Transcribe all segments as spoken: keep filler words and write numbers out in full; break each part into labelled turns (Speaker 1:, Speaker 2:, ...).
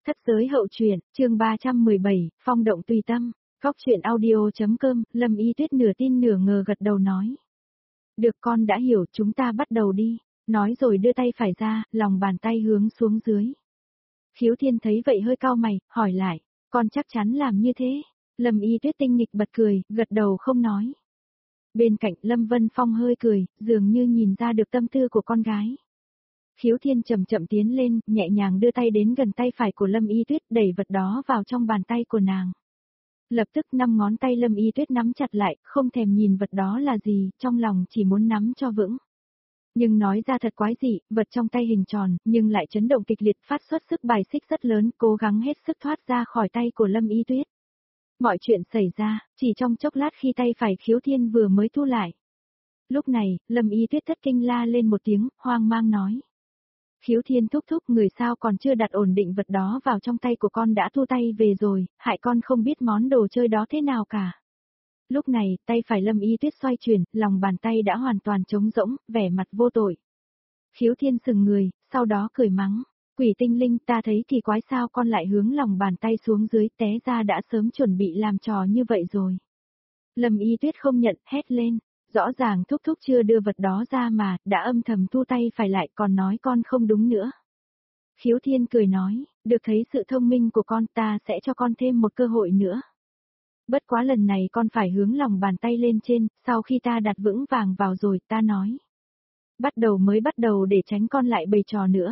Speaker 1: Thất giới hậu truyện, chương ba trăm mười bảy, phong động tùy tâm, góc truyện audio.com, Lâm Y Tuyết nửa tin nửa ngờ gật đầu nói. Được, con đã hiểu, chúng ta bắt đầu đi, nói rồi đưa tay phải ra, lòng bàn tay hướng xuống dưới. Khiếu Thiên thấy vậy hơi cau mày, hỏi lại, con chắc chắn làm như thế? Lâm Y Tuyết tinh nghịch bật cười, gật đầu không nói. Bên cạnh Lâm Vân Phong hơi cười, dường như nhìn ra được tâm tư của con gái. Khiếu Thiên chậm chậm tiến lên, nhẹ nhàng đưa tay đến gần tay phải của Lâm Y Tuyết, đẩy vật đó vào trong bàn tay của nàng. Lập tức năm ngón tay Lâm Y Tuyết nắm chặt lại, không thèm nhìn vật đó là gì, trong lòng chỉ muốn nắm cho vững. Nhưng nói ra thật quái dị, vật trong tay hình tròn, nhưng lại chấn động kịch liệt, phát xuất sức bài xích rất lớn, cố gắng hết sức thoát ra khỏi tay của Lâm Y Tuyết. Mọi chuyện xảy ra, chỉ trong chốc lát khi tay phải Khiếu Thiên vừa mới thu lại. Lúc này, Lâm Y Tuyết thất kinh la lên một tiếng, hoang mang nói. Khiếu Thiên thúc thúc, người sao còn chưa đặt ổn định vật đó vào trong tay của con đã thu tay về rồi, hại con không biết món đồ chơi đó thế nào cả. Lúc này, tay phải Lâm Y Tuyết xoay chuyển, lòng bàn tay đã hoàn toàn trống rỗng, vẻ mặt vô tội. Khiếu Thiên sừng người, sau đó cười mắng. Quỷ tinh linh, ta thấy kỳ quái sao con lại hướng lòng bàn tay xuống dưới, té ra đã sớm chuẩn bị làm trò như vậy rồi. Lâm Y Tuyết không nhận, hét lên. Rõ ràng thúc thúc chưa đưa vật đó ra mà, đã âm thầm thu tay phải lại, còn nói con không đúng nữa. Khiếu Thiên cười nói, được thấy sự thông minh của con, ta sẽ cho con thêm một cơ hội nữa. Bất quá lần này con phải hướng lòng bàn tay lên trên, sau khi ta đặt vững vàng vào rồi, ta nói. Bắt đầu mới bắt đầu để tránh con lại bày trò nữa.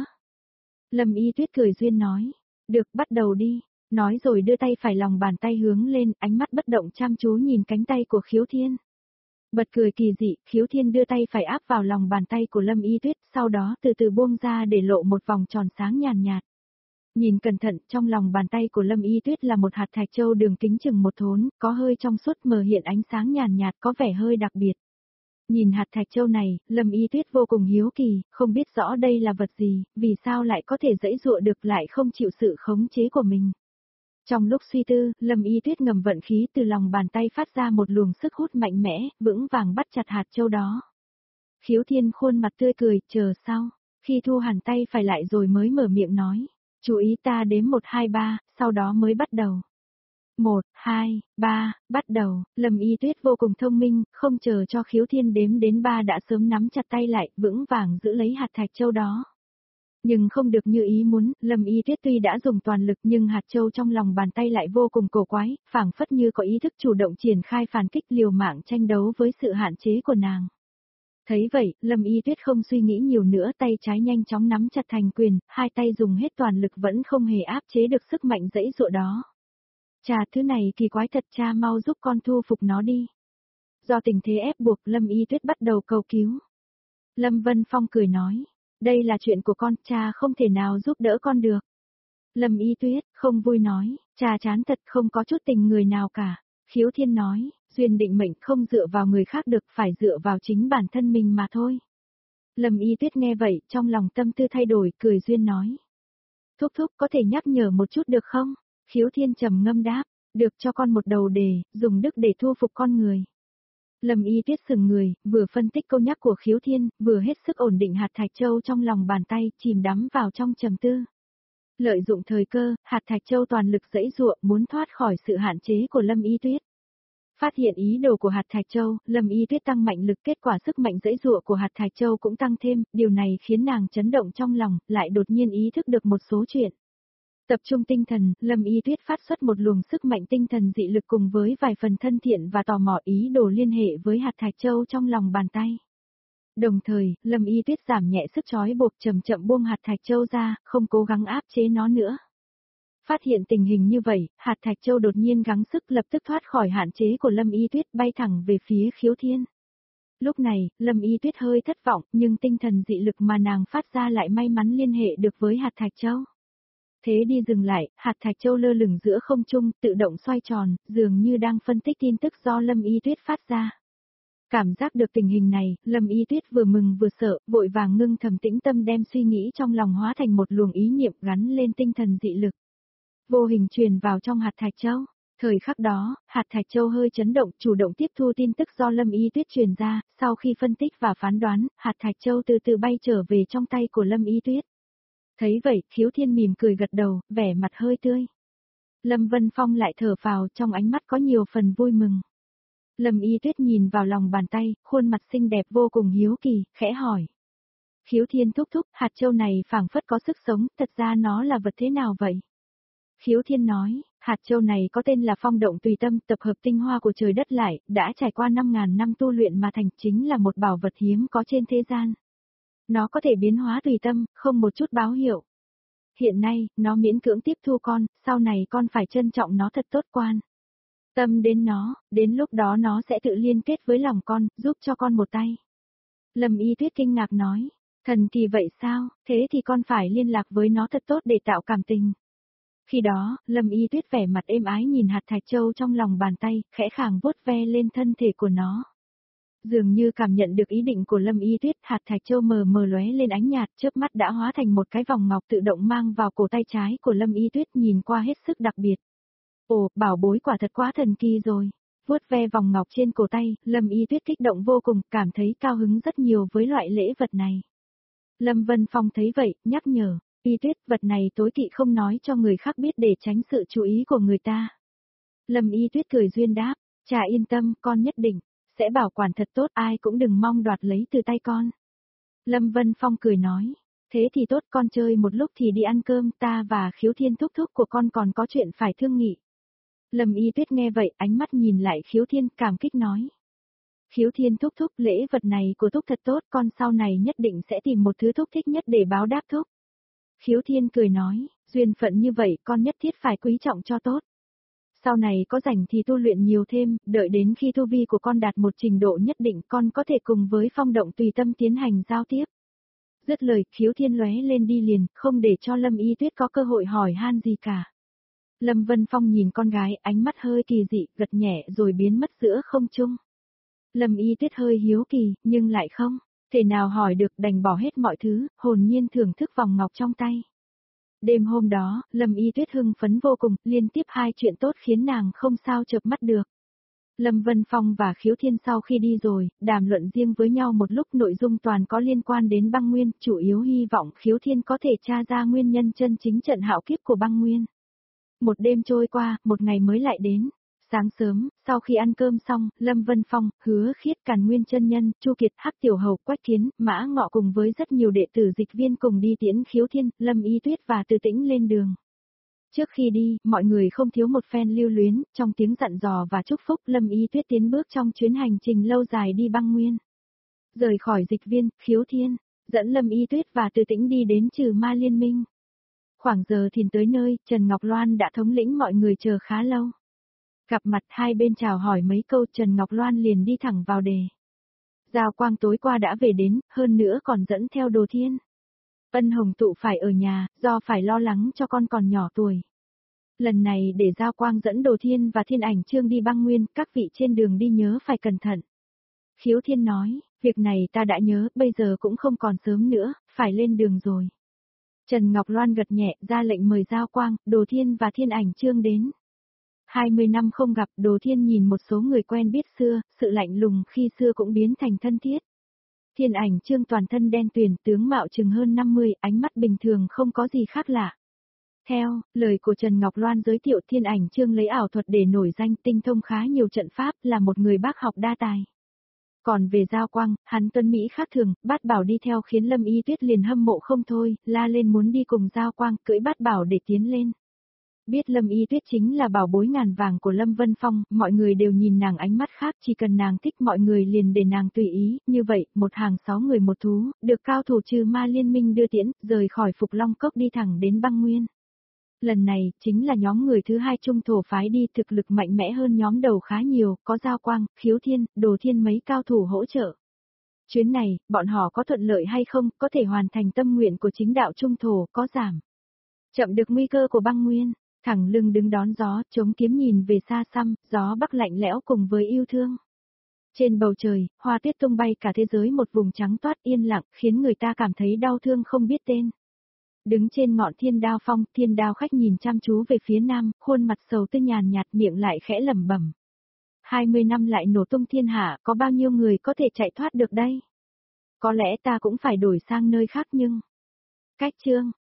Speaker 1: Lâm Y Tuyết cười duyên nói, được, bắt đầu đi, nói rồi đưa tay phải lòng bàn tay hướng lên, ánh mắt bất động chăm chú nhìn cánh tay của Khiếu Thiên. Bật cười kỳ dị, Khiếu Thiên đưa tay phải áp vào lòng bàn tay của Lâm Y Tuyết, sau đó từ từ buông ra để lộ một vòng tròn sáng nhàn nhạt. Nhìn cẩn thận, trong lòng bàn tay của Lâm Y Tuyết là một hạt thạch châu đường kính chừng một thốn, có hơi trong suốt mờ hiện ánh sáng nhàn nhạt, có vẻ hơi đặc biệt. Nhìn hạt thạch châu này, Lâm Y Tuyết vô cùng hiếu kỳ, không biết rõ đây là vật gì, vì sao lại có thể giãy giụa được lại không chịu sự khống chế của mình. Trong lúc suy tư, Lâm Y Tuyết ngầm vận khí từ lòng bàn tay phát ra một luồng sức hút mạnh mẽ, vững vàng bắt chặt hạt châu đó. Khiếu Thiên khuôn mặt tươi cười, chờ sau, khi thu hẳn tay phải lại rồi mới mở miệng nói, chú ý ta đếm một hai ba, sau đó mới bắt đầu. một, hai, ba, bắt đầu, Lâm Y Tuyết vô cùng thông minh, không chờ cho Khiếu Thiên đếm đến ba đã sớm nắm chặt tay lại, vững vàng giữ lấy hạt thạch châu đó. Nhưng không được như ý muốn, Lâm Y Tuyết tuy đã dùng toàn lực nhưng hạt châu trong lòng bàn tay lại vô cùng cổ quái, phảng phất như có ý thức chủ động triển khai phản kích liều mạng tranh đấu với sự hạn chế của nàng. Thấy vậy, Lâm Y Tuyết không suy nghĩ nhiều nữa, tay trái nhanh chóng nắm chặt thành quyền, hai tay dùng hết toàn lực vẫn không hề áp chế được sức mạnh giãy giụa đó. Chà, thứ này kỳ quái thật, cha mau giúp con thu phục nó đi. Do tình thế ép buộc, Lâm Y Tuyết bắt đầu cầu cứu. Lâm Vân Phong cười nói. Đây là chuyện của con, cha không thể nào giúp đỡ con được. Lâm Y Tuyết, không vui nói, cha chán thật, không có chút tình người nào cả. Khiếu Thiên nói, duyên định mệnh không dựa vào người khác được, phải dựa vào chính bản thân mình mà thôi. Lâm Y Tuyết nghe vậy, trong lòng tâm tư thay đổi, cười duyên nói. Thúc thúc có thể nhắc nhở một chút được không? Khiếu Thiên trầm ngâm đáp, được, cho con một đầu đề, dùng đức để thu phục con người. Lâm Y Tuyết sừng người, vừa phân tích câu nhắc của Khiếu Thiên, vừa hết sức ổn định hạt thạch châu trong lòng bàn tay, chìm đắm vào trong trầm tư. Lợi dụng thời cơ, hạt thạch châu toàn lực giãy giụa, muốn thoát khỏi sự hạn chế của Lâm Y Tuyết. Phát hiện ý đồ của hạt thạch châu, Lâm Y Tuyết tăng mạnh lực, kết quả sức mạnh giãy giụa của hạt thạch châu cũng tăng thêm, điều này khiến nàng chấn động trong lòng, lại đột nhiên ý thức được một số chuyện. Tập trung tinh thần, Lâm Y Tuyết phát xuất một luồng sức mạnh tinh thần dị lực cùng với vài phần thân thiện và tò mò ý đồ liên hệ với hạt thạch châu trong lòng bàn tay. Đồng thời, Lâm Y Tuyết giảm nhẹ sức trói buộc, chậm chậm buông hạt thạch châu ra, không cố gắng áp chế nó nữa. Phát hiện tình hình như vậy, hạt thạch châu đột nhiên gắng sức lập tức thoát khỏi hạn chế của Lâm Y Tuyết, bay thẳng về phía Khiếu Thiên. Lúc này, Lâm Y Tuyết hơi thất vọng, nhưng tinh thần dị lực mà nàng phát ra lại may mắn liên hệ được với hạt thạch châu. Thế đi dừng lại, hạt thạch châu lơ lửng giữa không trung, tự động xoay tròn, dường như đang phân tích tin tức do Lâm Y Tuyết phát ra. Cảm giác được tình hình này, Lâm Y Tuyết vừa mừng vừa sợ, vội vàng ngưng thầm tĩnh tâm đem suy nghĩ trong lòng hóa thành một luồng ý niệm gắn lên tinh thần dị lực. Vô hình truyền vào trong hạt thạch châu. Thời khắc đó, hạt thạch châu hơi chấn động, chủ động tiếp thu tin tức do Lâm Y Tuyết truyền ra, sau khi phân tích và phán đoán, hạt thạch châu từ từ bay trở về trong tay của Lâm Y Tuyết. Thấy vậy, Khiếu Thiên mỉm cười gật đầu, vẻ mặt hơi tươi. Lâm Vân Phong lại thở phào, trong ánh mắt có nhiều phần vui mừng. Lâm Y Tuyết nhìn vào lòng bàn tay, khuôn mặt xinh đẹp vô cùng hiếu kỳ, khẽ hỏi. Khiếu Thiên thúc thúc, hạt châu này phảng phất có sức sống, thật ra nó là vật thế nào vậy? Khiếu Thiên nói, hạt châu này có tên là Phong Động Tùy Tâm, tập hợp tinh hoa của trời đất lại, đã trải qua năm ngàn năm tu luyện mà thành, chính là một bảo vật hiếm có trên thế gian. Nó có thể biến hóa tùy tâm, không một chút báo hiệu. Hiện nay, nó miễn cưỡng tiếp thu con, sau này con phải trân trọng nó thật tốt quan. Tâm đến nó, đến lúc đó nó sẽ tự liên kết với lòng con, giúp cho con một tay. Lâm Y Tuyết kinh ngạc nói, thần kỳ vậy sao, thế thì con phải liên lạc với nó thật tốt để tạo cảm tình. Khi đó, Lâm Y Tuyết vẻ mặt êm ái nhìn hạt thạch châu trong lòng bàn tay, khẽ khàng vuốt ve lên thân thể của nó. Dường như cảm nhận được ý định của Lâm Y Tuyết, hạt thạch châu mờ mờ lóe lên ánh nhạt, chớp mắt đã hóa thành một cái vòng ngọc tự động mang vào cổ tay trái của Lâm Y Tuyết, nhìn qua hết sức đặc biệt. Ồ, bảo bối quả thật quá thần kỳ rồi. Vuốt ve vòng ngọc trên cổ tay, Lâm Y Tuyết kích động vô cùng, cảm thấy cao hứng rất nhiều với loại lễ vật này. Lâm Vân Phong thấy vậy, nhắc nhở, Y Tuyết, vật này tối kỵ không nói cho người khác biết để tránh sự chú ý của người ta. Lâm Y Tuyết cười duyên đáp, chả yên tâm, con nhất định sẽ bảo quản thật tốt, ai cũng đừng mong đoạt lấy từ tay con. Lâm Vân Phong cười nói, thế thì tốt, con chơi một lúc thì đi ăn cơm, ta và Khiếu Thiên thúc thúc của con còn có chuyện phải thương nghị. Lâm Y Tuyết nghe vậy, ánh mắt nhìn lại Khiếu Thiên, cảm kích nói. Khiếu Thiên thúc thúc, lễ vật này của thúc thật tốt, con sau này nhất định sẽ tìm một thứ thúc thích nhất để báo đáp thúc. Khiếu Thiên cười nói, duyên phận như vậy con nhất thiết phải quý trọng cho tốt. Sau này có rảnh thì tu luyện nhiều thêm, đợi đến khi tu vi của con đạt một trình độ nhất định con có thể cùng với Phong Động Tùy Tâm tiến hành giao tiếp. Dứt lời, Khiếu Thiên lóe lên đi liền, không để cho Lâm Y Tuyết có cơ hội hỏi han gì cả. Lâm Vân Phong nhìn con gái, ánh mắt hơi kỳ dị, gật nhẹ rồi biến mất giữa không trung. Lâm Y Tuyết hơi hiếu kỳ, nhưng lại không thể nào hỏi được, đành bỏ hết mọi thứ, hồn nhiên thưởng thức vòng ngọc trong tay. Đêm hôm đó, Lâm Y Tuyết hưng phấn vô cùng, liên tiếp hai chuyện tốt khiến nàng không sao chợp mắt được. Lâm Vân Phong và Khiếu Thiên sau khi đi rồi, đàm luận riêng với nhau một lúc, nội dung toàn có liên quan đến băng nguyên, chủ yếu hy vọng Khiếu Thiên có thể tra ra nguyên nhân chân chính trận hạo kiếp của băng nguyên. Một đêm trôi qua, một ngày mới lại đến. Sáng sớm, sau khi ăn cơm xong, Lâm Vân Phong, Hứa Khiết, Càn Nguyên chân nhân, Chu Kiệt, Hắc Tiểu Hầu, Quách Kiến, Mã Ngọ cùng với rất nhiều đệ tử dịch viên cùng đi tiễn Khiếu Thiên, Lâm Y Tuyết và Từ Tĩnh lên đường. Trước khi đi, mọi người không thiếu một phen lưu luyến, trong tiếng dặn dò và chúc phúc, Lâm Y Tuyết tiến bước trong chuyến hành trình lâu dài đi băng nguyên. Rời khỏi dịch viên, Khiếu Thiên dẫn Lâm Y Tuyết và Từ Tĩnh đi đến Trừ Ma Liên Minh. Khoảng giờ thìn tới nơi, Trần Ngọc Loan đã thống lĩnh mọi người chờ khá lâu. Gặp mặt hai bên chào hỏi mấy câu, Trần Ngọc Loan liền đi thẳng vào đề. Giao Quang tối qua đã về đến, hơn nữa còn dẫn theo Đồ Thiên. Ân Hồng Tụ phải ở nhà, do phải lo lắng cho con còn nhỏ tuổi. Lần này để Giao Quang dẫn Đồ Thiên và Thiên Ảnh Trương đi băng nguyên, các vị trên đường đi nhớ phải cẩn thận. Khiếu Thiên nói, việc này ta đã nhớ, bây giờ cũng không còn sớm nữa, phải lên đường rồi. Trần Ngọc Loan gật nhẹ, ra lệnh mời Giao Quang, Đồ Thiên và Thiên Ảnh Trương đến. Hai mươi năm không gặp, Đồ Thiên nhìn một số người quen biết xưa, sự lạnh lùng khi xưa cũng biến thành thân thiết. Thiên Ảnh Trương toàn thân đen tuyền, tướng mạo chừng hơn năm mươi, ánh mắt bình thường không có gì khác lạ. Theo lời của Trần Ngọc Loan giới thiệu, Thiên Ảnh Trương lấy ảo thuật để nổi danh, tinh thông khá nhiều trận pháp, là một người bác học đa tài. Còn về Giao Quang, hắn tuấn Mỹ khác thường, bát bảo đi theo khiến Lâm Y Tuyết liền hâm mộ không thôi, la lên muốn đi cùng Giao Quang, cưỡi bát bảo để tiến lên. Biết Lâm Y Tuyết chính là bảo bối ngàn vàng của Lâm Vân Phong, mọi người đều nhìn nàng ánh mắt khác, chỉ cần nàng thích mọi người liền để nàng tùy ý, như vậy, một hàng sáu người một thú, được cao thủ Trừ Ma Liên Minh đưa tiễn, rời khỏi Phục Long Cốc đi thẳng đến băng nguyên. Lần này, chính là nhóm người thứ hai trung thổ phái đi, thực lực mạnh mẽ hơn nhóm đầu khá nhiều, có Giao Quang, Khiếu Thiên, Đồ Thiên mấy cao thủ hỗ trợ. Chuyến này, bọn họ có thuận lợi hay không, có thể hoàn thành tâm nguyện của chính đạo trung thổ, có giảm chậm được nguy cơ của băng nguyên. Thẳng lưng đứng đón gió, chống kiếm nhìn về xa xăm, gió bắc lạnh lẽo cùng với yêu thương. Trên bầu trời, hoa tuyết tung bay cả thế giới, một vùng trắng toát yên lặng, khiến người ta cảm thấy đau thương không biết tên. Đứng trên ngọn Thiên Đao Phong, Thiên Đao Khách nhìn chăm chú về phía nam, khuôn mặt sầu tư nhàn nhạt, miệng lại khẽ lẩm bẩm. Hai mươi năm lại nổ tung thiên hạ, có bao nhiêu người có thể chạy thoát được đây? Có lẽ ta cũng phải đổi sang nơi khác nhưng... Cách chương